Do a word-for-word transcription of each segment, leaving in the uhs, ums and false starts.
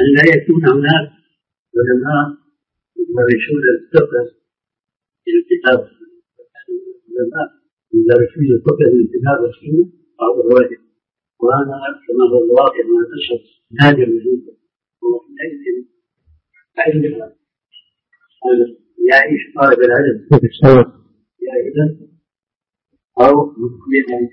أن لا يكون هناك علماء يدرسون الفقه في الكتاب، علماء يدرسون الفقه في الكتاب والسنة بعض الواجب، وهذا كما هو الواقع مع الأسف نادر جدا. وحينئذ يعيش طالب العلم في السوق جاهلا أو مقبلا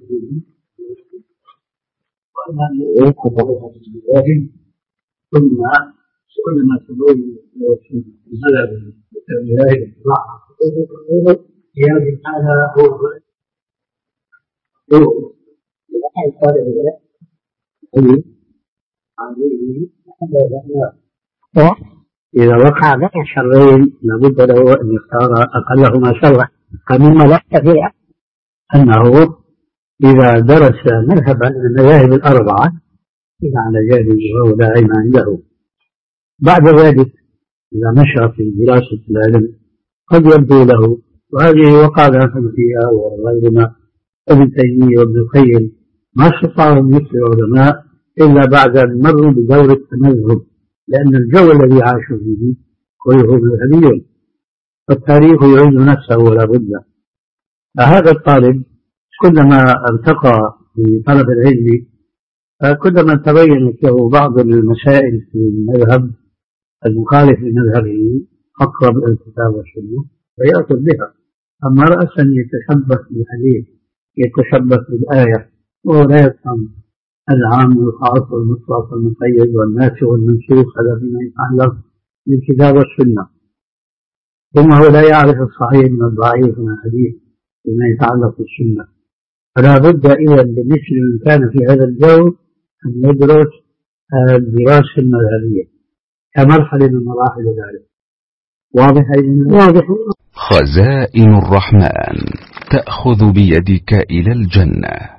ثم كلما تقول المذهب الولاية يعني هذا هو هو لأحد طالب العلم إذا وقع بين شرين لابد له أن يختار أقلهما شرا، فمما لا يستطيع أنه إذا درس مذهبا من المذاهب الأربعة إذا على جاهل وهو لا علم عنده، بعد ذلك إذا مشى في دراسة العلم قد يبدو له، وهذه وقع لها فيها وغيرنا ابن تيمية وابن القيم ما استطاعوا أن يصلوا العلماء إلا بعد أن مروا بدور التمذهب، لأن الجو الذي عاشوا فيه كله مذهبي، فالتاريخ يعيد نفسه ولا بد. فهذا الطالب كلما ارتقى في طلب العلم كلما تبينت له بعض المسائل في المذهب المخالف لمذهبه أقرب إلى الكتاب والسنة فيأخذ بها. أما رأسا يتشبث بالحديث يتشبث بالآية وهو لا يفهم العام والخاص والمطلق والمقيد والناسخ والمنسوخ هذا فيما يتعلق بالكتاب والسنة، ثم هو لا يعرف الصحيح من الضعيف من الحديث فيما يتعلق بالسنة. فلا بد إذا بالنسبة من كان في هذا الجو أن يدرس الدراسة المذهبية كمرحلة من مراحل ذلك. واضح أيضا؟ واضح. خزائن الرحمن تأخذ بيدك إلى الجنة.